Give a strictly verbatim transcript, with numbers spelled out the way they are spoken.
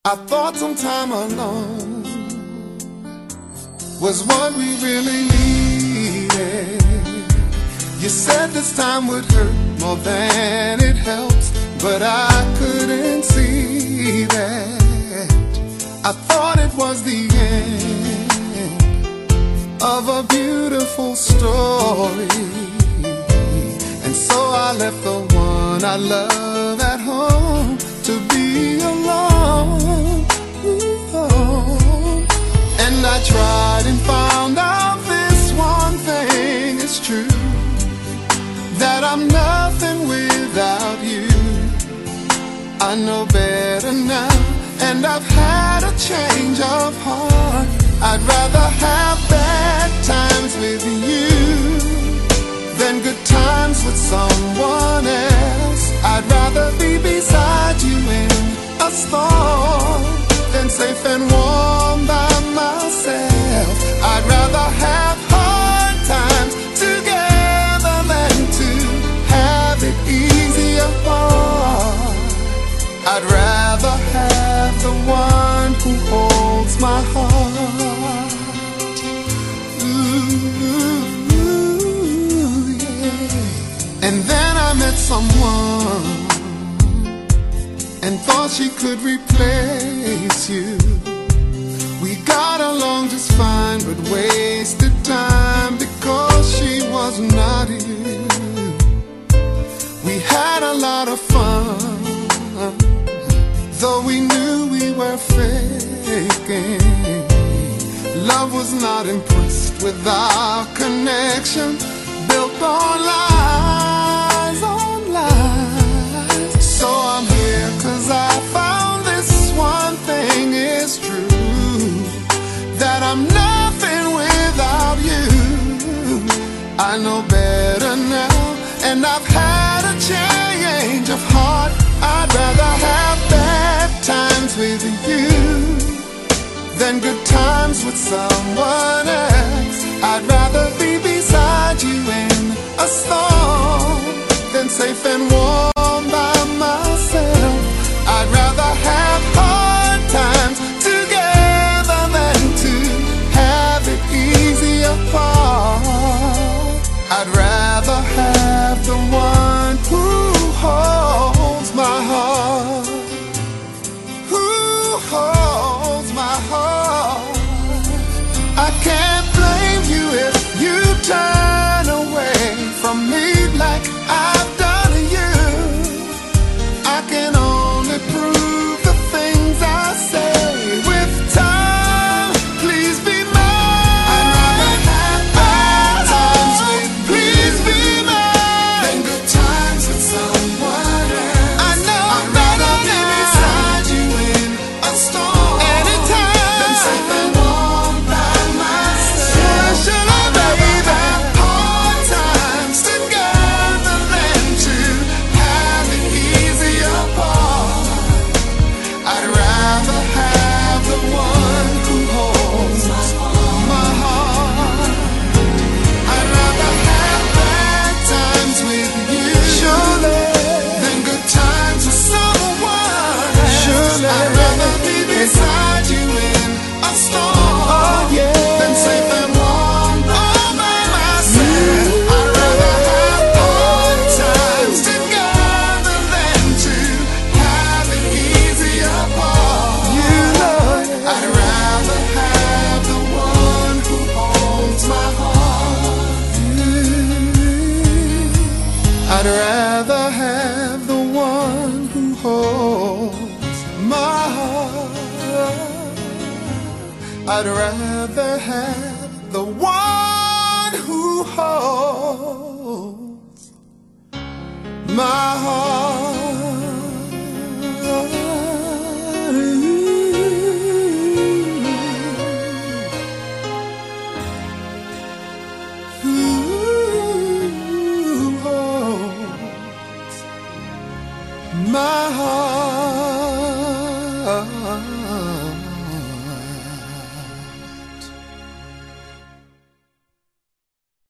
I thought some time alone was what we really needed. You said this time would hurt more than it helps, but I couldn't see that. I thought it was the end of a beautiful story, and so I left the one I love at home to be alone. Ooh. And I tried and found out this one thing is true, that I'm nothing without you. I know better now, and I've had a change of heart. I'd rather have bad times with you than good times with someone else. I'd rather be beside you in a storm than safe and warm by myself. I'd rather have hard times together than to have it easy apart. I'd rather have the one who holds my heart. Ooh, yeah. And then I met someone and thought she could replace you. We got along just fine, but wasted time because she was not you. We had a lot of fun, though we knew we were faking. Love was not impressed with our connection, built on lies, on lies. So I'm here 'cause I found this one thing is true, that I'm nothing without you. I know better now, and I've had a change of heart. I'd rather have bad times with you than good times with someone else. I'd rather be beside you in a storm than safe and warm by myself. I'd rather have hard times together than to have it easy apart. I'd rather have the one who holds my heart, who holds my heart. I can't blame you if you turn away from me like I've done you. I can only prove the things I say with time. Please be mine. I'd rather have bad times with you. Please be mine than good times with someone else. I know I'd rather be beside you in a storm anytime than safe and warm by myself. Should I, baby? Hard times together than to have it easy apart. I'd rather have the one who holds my heart. I'd rather have bad times with you, surely, than good times with someone else. Surely. I'd rather be beside you in a storm, oh, yeah, than safe and warm all by myself. I'd rather have hard times together than to have it easy apart. You know it. I'd rather have the one who holds my heart. I'd rather have the one who holds my heart. I'd rather have the one who holds my heart. Who holds my heart.